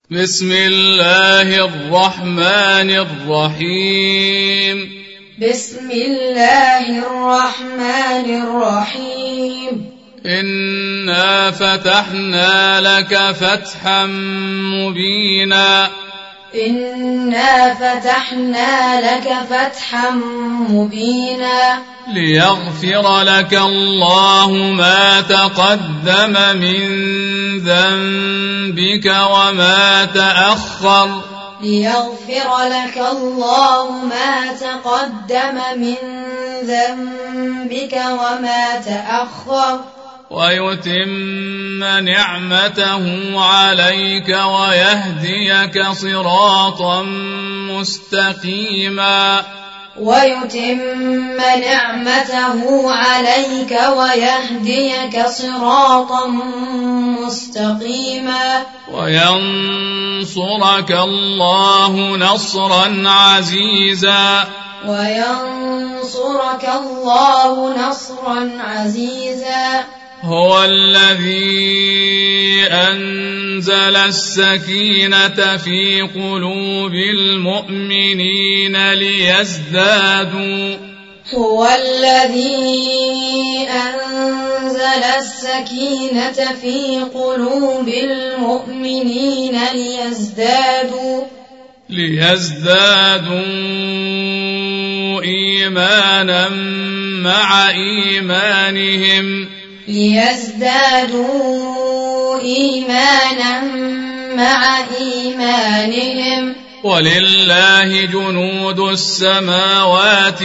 بسم الله الرحمن الرحيم بسم الله الرحمن الرحيم إنا فتحنا لك فتحا مبينا إنا فتحنا لك فتحا مبينا ليغفر لك الله ما تقدم من ذنبك وما تأخر ليغفر لك الله ما تقدم من ذنبك وما تأخر ويتم نعمته عليك ويهديك صراطا مستقيما ويتم نعمته عليك ويهديك صراطا مستقيما وينصرك الله نصرا عزيزا وينصرك الله نصرا عزيزا هو الذي أنزل السكينة في قلوب المؤمنين ليزدادوا هو الذي أنزل السكينة في قلوب المؤمنين ليزدادوا إيمانا مع إيمانهم ولله جنود السماوات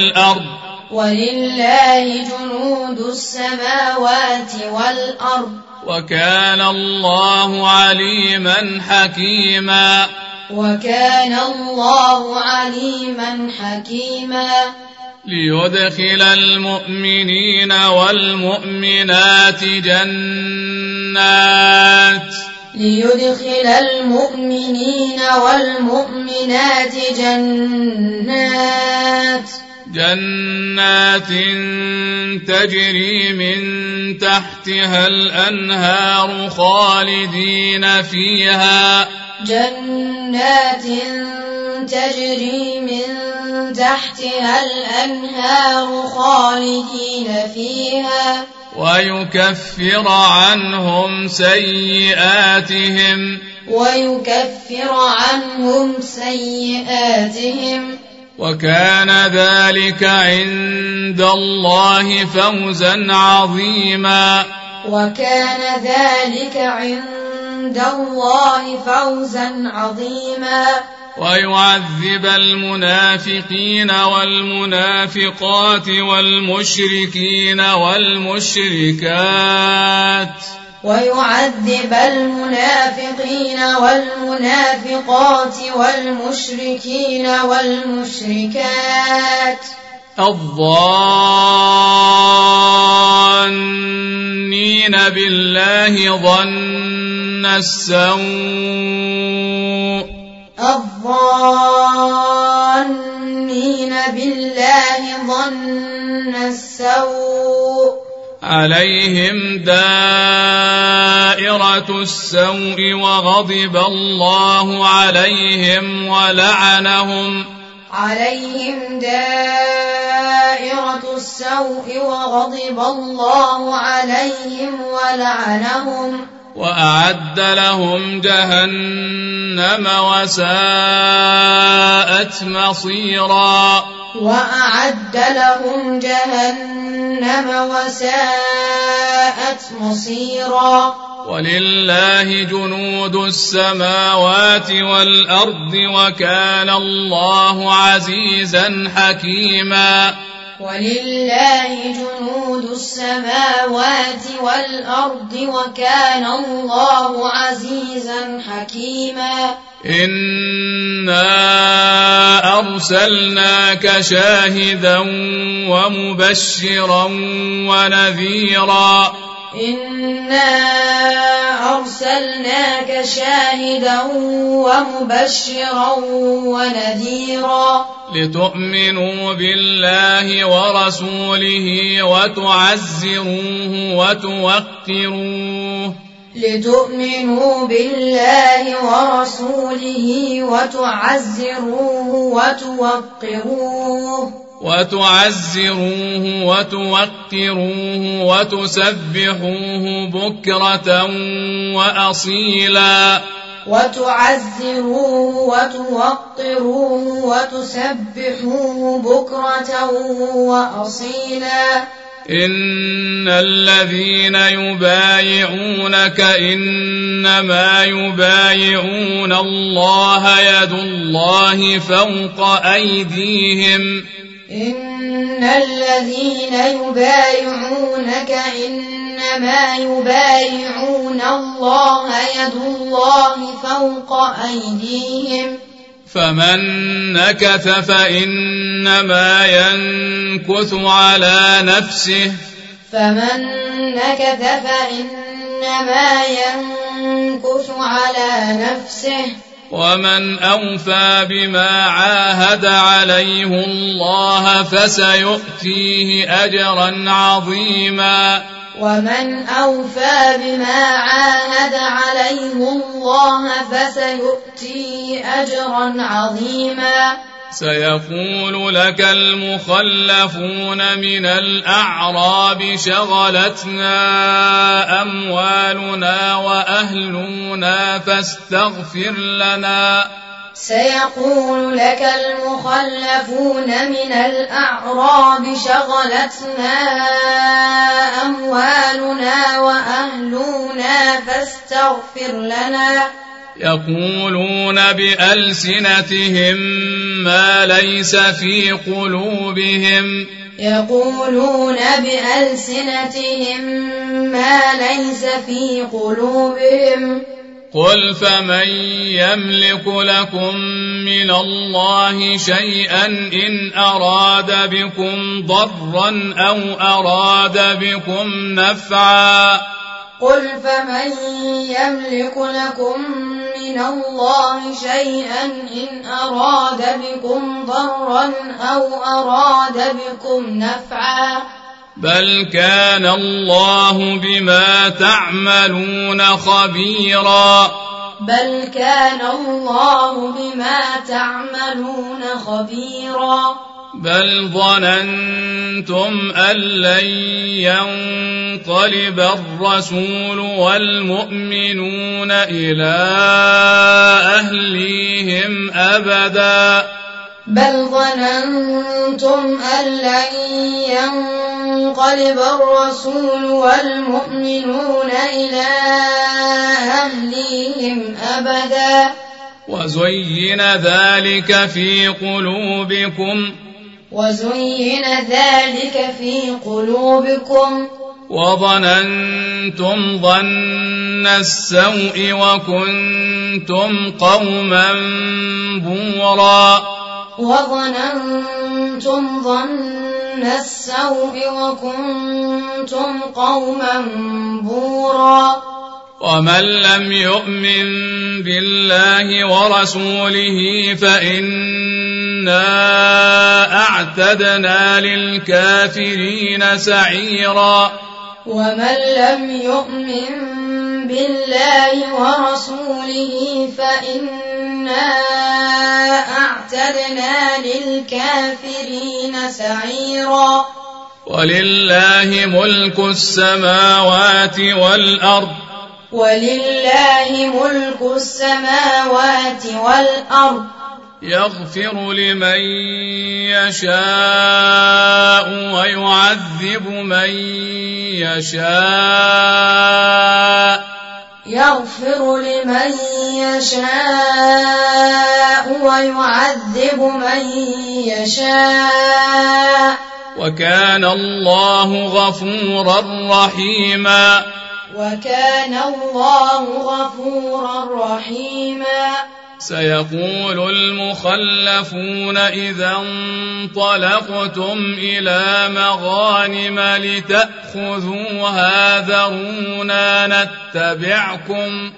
والأرض وكان الله عليما حكيما ليدخل المؤمنين والمؤمنات جنات تجري من تحتها الأنهار خالدين فيها ويكفر عنهم سيئاتهم وكان ذلك عند الله فوزا عظيما ويعذب المنافقين والمنافقات والمشركين والمشركات الظانين بالله ظن السوء عليهم دائرة السوء وغضب الله عليهم ولعنهم وأعد لهم جهنم وساءت مصيرا ولله جنود السماوات والأرض وكان الله عزيزا حكيما إنا أرسلناك شاهدا ومبشرا ونذيرا لتؤمنوا بالله ورسوله وتعزروه وتوقروه لتؤمنوا بالله ورسوله وتعزروه وتوقروه وتسبحوه بكرة وأصيلا إن الذين يبايعونك إنما يبايعون الله يد الله فوق أيديهم إن الذين يبايعونك إنما يبايعون الله يد الله فوق أيديهم فمن نكث فإنما ينكث على نفسه ومن أوفى بما عاهد عليه الله فسيؤتيه أجرا عظيما سيقول لك المخلفون من الأعراب شغلتنا أموالنا وأهلنا فاستغفر لنا يقولون بألسنتهم ما ليس في قلوبهم قل فمن يملك لكم من الله شيئا إن أراد بكم ضرا أو أراد بكم نفعا بل كان الله بما تعملون خبيرا بل ظننتم أن لن ينقلب الرسول والمؤمنون إلى أهليهم أبدا وزين ذلك في قلوبكم وظننتم ظن السوء وكنتم قوما بورا ومن لم يؤمن بالله ورسوله فإنا أعتدنا للكافرين سعيرا ولله ملك السماوات والأرض يغفر لمن يشاء ويعذب من يشاء وكان الله غفورا رحيما سيقول المخلفون إذا انطلقتم إلى مغانم لتأخذوها ذرونا نتبعكم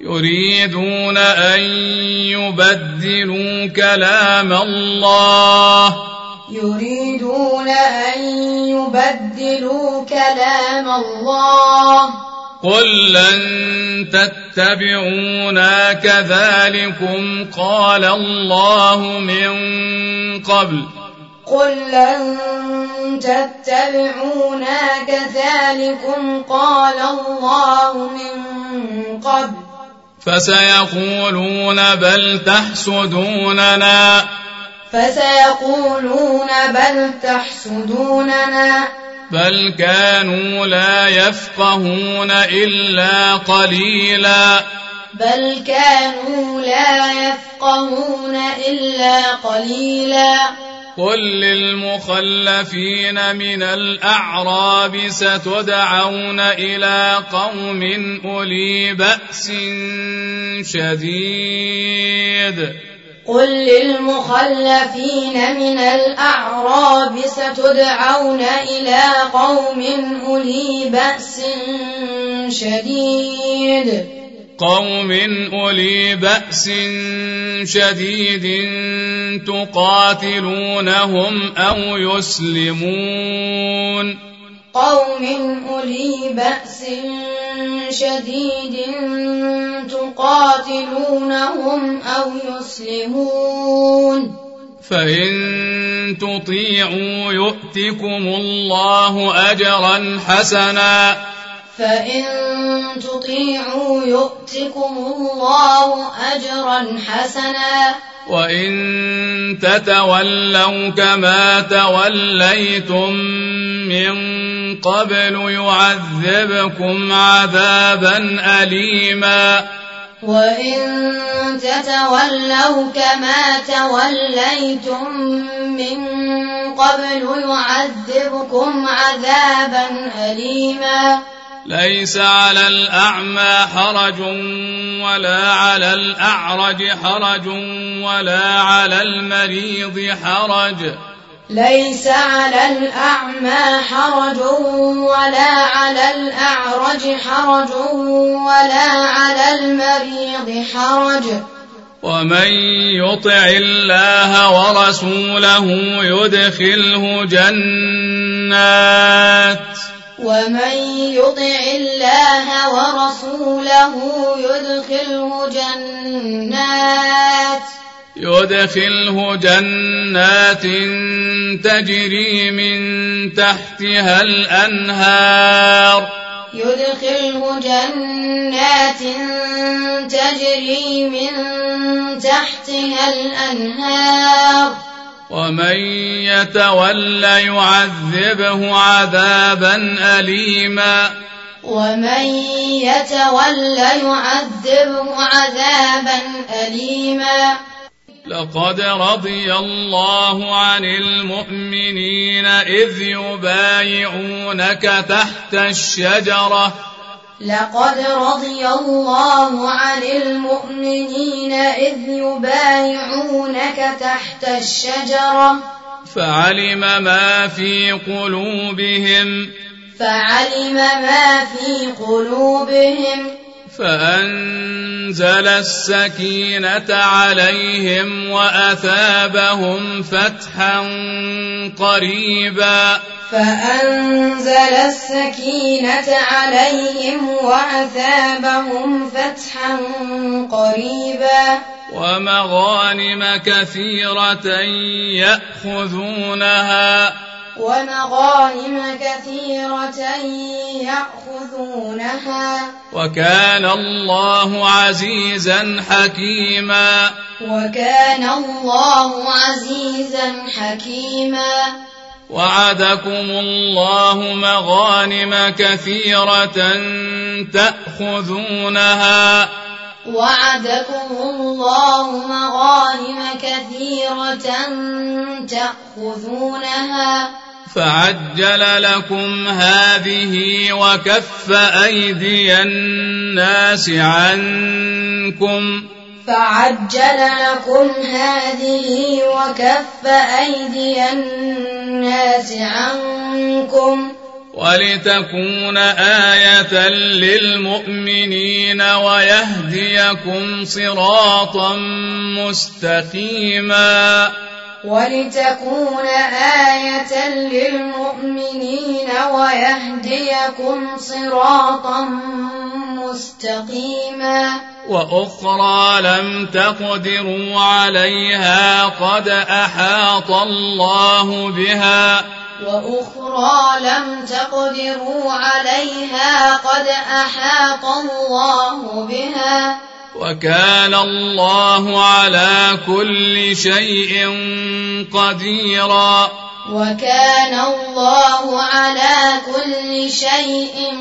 يريدون أن يبدلوا كلام الله يريدون أن يبدلوا كلام الله قل لن تتبعونا كذلكم قال الله من قبل قل لن تتبعونا كذلكم قال الله من قبل فسيقولون بل تحسدوننا فسيقولون بل تحسدوننا بل كانوا لا يفقهون إلا قليلا بل كانوا لا يفقهون إلا قليلا قل للمخلفين من الأعراب ستدعون إلى قوم أولي بأس شديد قل للمخلفين من الأعراب ستدعون إلى قوم أولي بأس شديد تقاتلونهم أو يسلمون قوم أولي بأس شديد تقاتلونهم أو يسلمون فإن تطيعوا يؤتكم الله أجرا حسنا فإن تطيعوا يؤتكم الله أجرا حسنا وإن تتولوا كما توليتم من قبل يعذبكم عذابا أليما وإن تتولوا كما توليتم من قبل يعذبكم عذابا أليما ليس على الأعمى حرج ولا على الأعرج حرج ولا على المريض حرج ليس على الأعمى حرج ولا على الأعرج حرج ولا على المريض حرج ومن يطع الله ورسوله يدخله جنات يدخله جنات تجري من تحتها الأنهار ومن يتولى يعذبه عذابا أليما لقد رضي الله عن المؤمنين إذ يبايعونك تحت الشجرة فعلم ما في قلوبهم فأنزل السكينة عليهم وأثابهم فتحا قريبا ومغانم كثيرة يأخذونها وكان الله عزيزا حكيما وعدكم الله مغانم كثيرة تأخذونها فعجل لكم هذه وكف أيدي الناس عنكم ولتكون آية للمؤمنين ويهديكم صراطا مستقيما ولتكون آية للمؤمنين ويهديكم صراطا مستقيما وأخرى لم تقدروا عليها قد أحاط الله بها وأخرى لم تقدروا عليها قد أحاط الله بها وكان الله على كل شيء قديرا وكان الله على كل شيء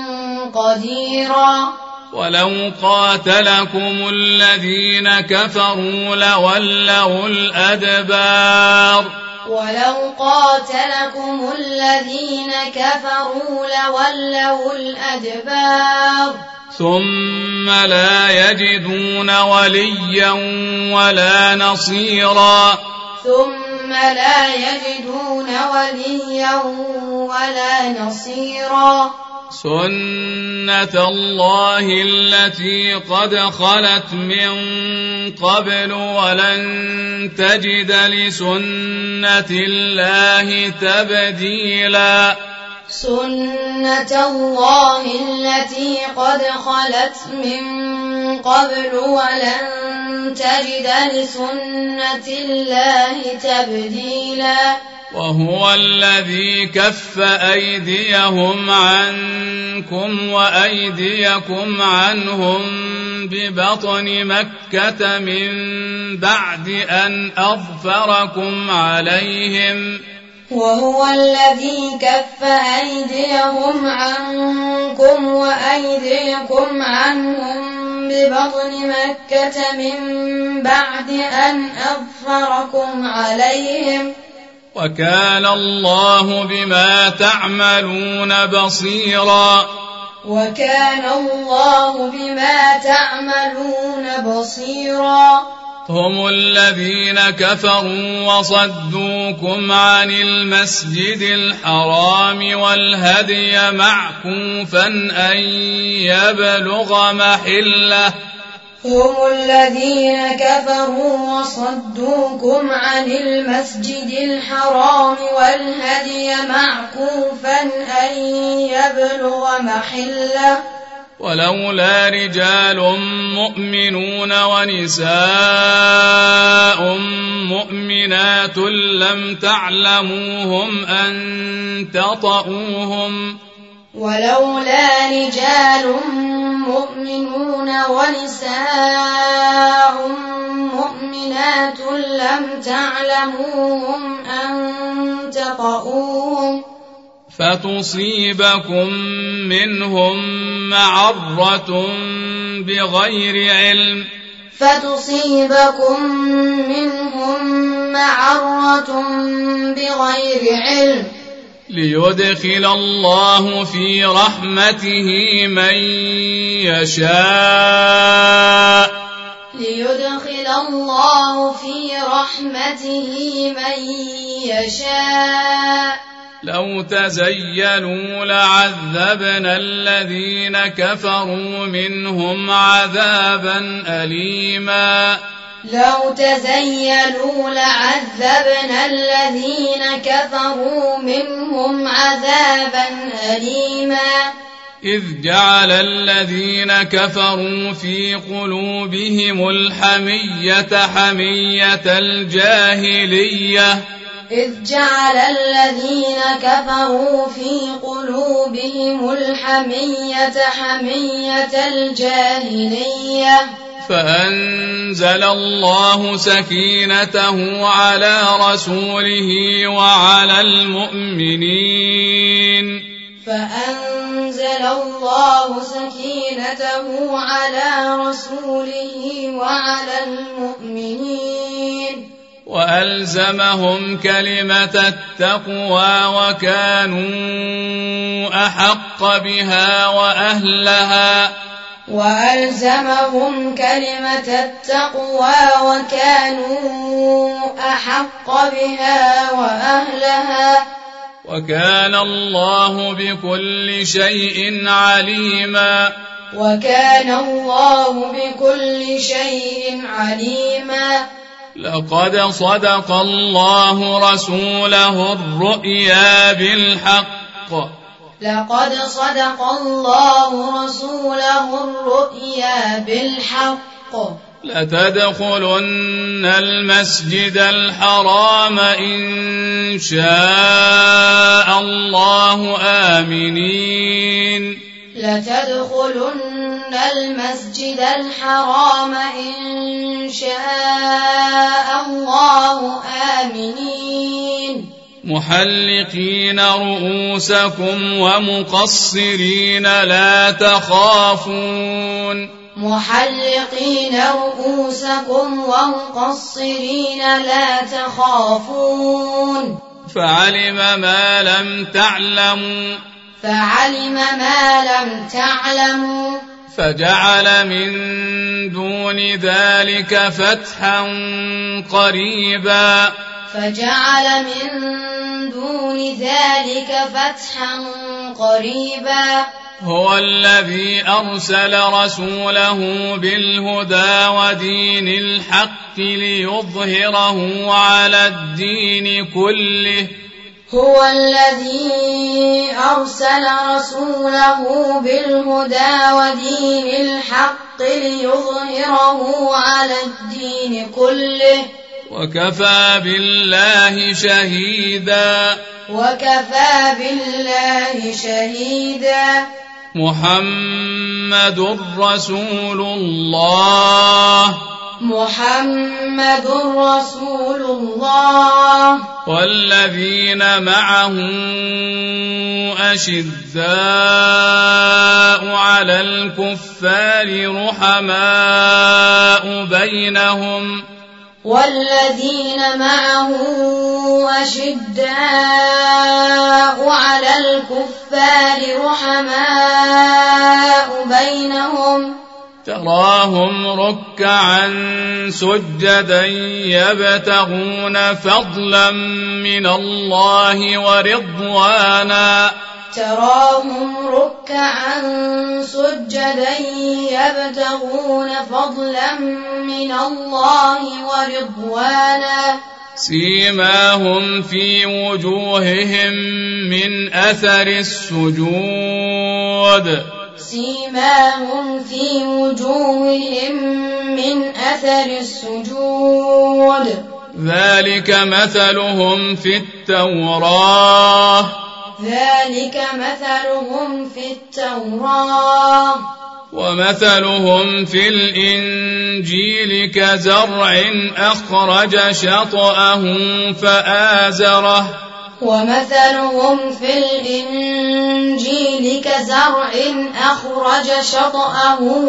قديرا ولو قاتلكم الذين كفروا لولوا الأدبار ولو قاتلكم الذين كفروا لولوا الأدبار ثم لا يجدون وليا ولا نصيرا ثم لا يجدون وليا ولا نصيرا سنة الله التي قد خلت من قبل ولن تجد لسنة الله تبديلا سنة الله التي قد خلت من قبل ولن تجد لسنة الله تبديلا وهو الذي كف أيديهم عنكم وأيديكم عنهم ببطن مكة من بعد أن أظفركم عليهم وهو الذي كف أيديهم عنكم وأيديكم عنهم ببطن مكة من بعد أن أظفركم عليهم وكان الله بما تعملون بصيرا وكان الله بما تعملون بصيرا هم الذين كفروا وصدوكم عن المسجد الحرام والهدي معكوفا أن يبلغ محله هم الذين كفروا وصدوكم عن المسجد الحرام والهدي معكوفا أن يبلغ محله ولولا رجال مؤمنون ونساء مؤمنات لم تعلموهم أن تطؤوهم ولولا رجال مؤمنون ونساء مؤمنات لم تعلموهم أن تطؤوهم فتصيبكم منهم معرة بغير علم فتصيبكم منهم معرة بغير علم ليدخل الله في رحمته من يشاء ليدخل الله في رحمته من يشاء لو تزيلوا لعذبنا الذين كفروا منهم عذابا أليما لو تزيلوا لعذبنا الذين كفروا منهم عذابا أليما إذ جعل الذين كفروا في قلوبهم الحمية حمية الجاهلية إذ جعل الذين كفروا في قلوبهم الحمية حمية الجاهلية فأنزل الله سكينته على رسوله وعلى المؤمنين فأنزل الله سكينته على رسوله وعلى المؤمنين وألزمهم كلمة التقوى وكانوا أحق بها وأهلها وألزمهم كلمة التقوى وكانوا أحق بها وأهلها وكان الله بكل شيء عليما. وكان الله بكل شيء عليما. لقد صدق الله رسوله الرؤيا بالحق. لقد صدق الله رسوله الرؤيا بالحق. لتدخلن المسجد الحرام إن شاء الله آمنين. لتدخلن المسجد الحرام إن شاء الله آمنين. محلقين رؤوسكم ومقصرين لا تخافون. محلقين رؤوسكم ومقصرين لا تخافون. فعلم ما لم تعلموا. فعلم ما لم تعلموا. فجعل من دون ذلك فتحا قريبا. فجعل من دون ذلك فتحا قريبا. هو الذي أرسل رسوله بالهدى ودين الحق ليظهره على الدين كله. هو الذي أرسل رسوله بالهدى ودين الحق ليظهره على الدين كله. وكفى بالله شهيدا. وكفى بالله شهيدا. محمد رسول الله. محمد رسول الله. والذين معه أشداء على الكفار رحماء بينهم. والذين معه أشداء على الكفار رحماء بينهم. تراهم ركعا سجدا يبتغون فضلا من الله ورضوانا. تراهم ركعا سجدا يبتغون فضلا من الله ورضوانا. سيماهم في وجوههم من أثر السجود. سيماهم في وجوههم من أثر السجود. ذلك مثلهم في التوراة. ذلك مثلهم في التوراة. ومثلهم في الإنجيل كزرع أخرج شطأه فآزره. ومثلهم في الإنجيل كزرع أخرج شطأه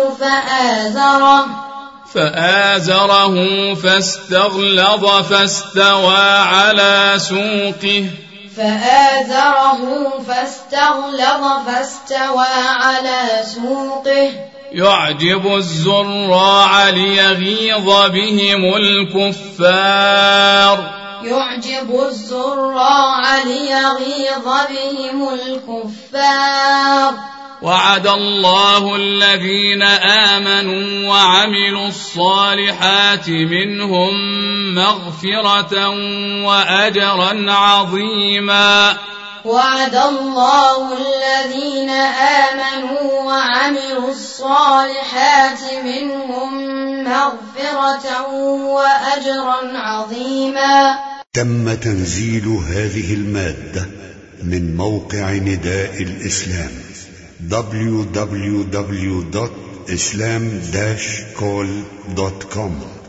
فآزره فاستغلظ فاستوى على سوقه. يعجب الزراع ليغيظ بهم الكفار. يعجب الزراع ليغيظ بهم الكفار. وعد الله الذين آمنوا وعملوا الصالحات منهم مغفرة وأجرا عظيما. وعد الله الذين آمنوا وعملوا الصالحات منهم مغفرة وأجرا عظيما. تم تنزيل هذه المادة من موقع نداء الإسلام www.islam-call.com